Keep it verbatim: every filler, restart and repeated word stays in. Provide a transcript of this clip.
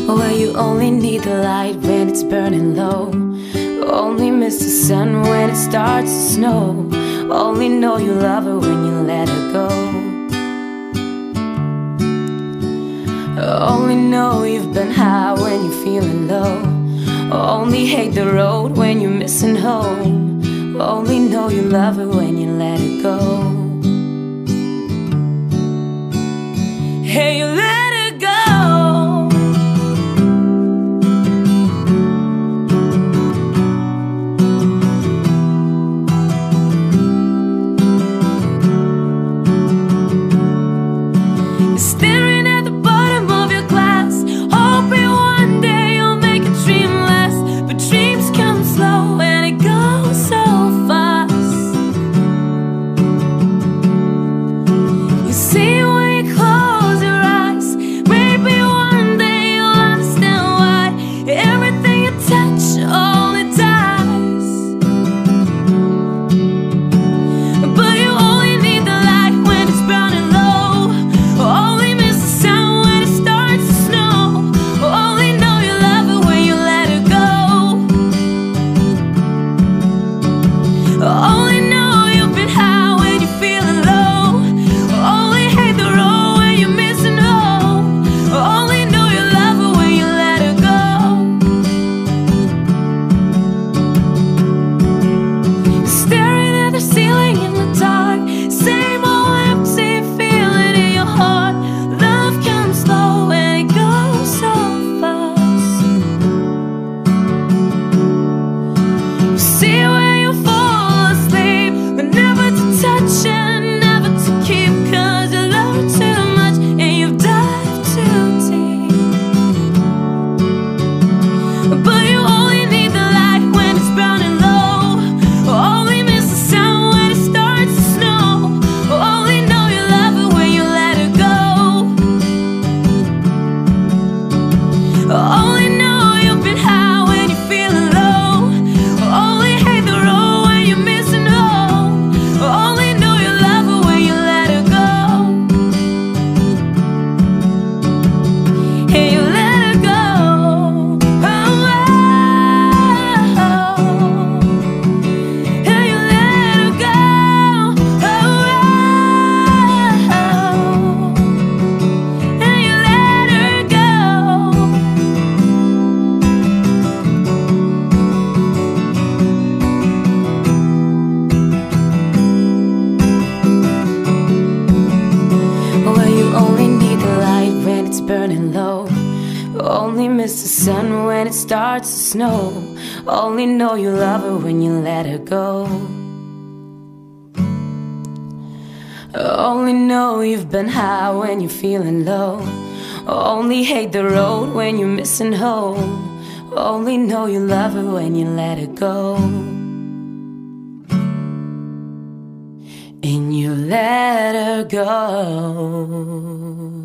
Where you only need the light when it's burning low, only miss the sun when it starts to snow, only know you love her when you let her go. Only know you've been high when you're feeling low, only hate the road when you're missing home, only know you love her when you let her go. Hey, you let her go. You're staring at the bottom of your glass, hoping one day you'll make a dream last, but dreams come slow and it goes so fast. You see when you close your eyes, maybe one day you'll understand why everything you touch only dies. But you only need the light when it's burning low, only miss the sound when it starts to snow, only know you love her when you let her go. Only know you've been high when you're feeling low, only hate the road when you're missing home, only know you love her when you let her go. Staring at the ceiling in the dark, same old empty feeling in your heart. Love comes slow and it goes so fast. You see when you fall asleep, but never to touch and never to keep, 'cause you love her too much and you've dived too deep. But you only need the light when it's burning low, only miss the sound when it starts to snow, only know you love her when you let her go. Only know you've been high when you're feeling low, only hate the road when you're missing home, only know you love her when you let her go. Hey, you let her go. Oh, oh. Hey, you let her go. Oh, oh. Hey, you let her go. Where you only need the light when it's burning low, only miss the sun when it starts to snow, only know you love her when you let her go. Only know you've been high when you're feeling low, only hate the road when you're missing home, only know you love her when you let her go. And you let her go.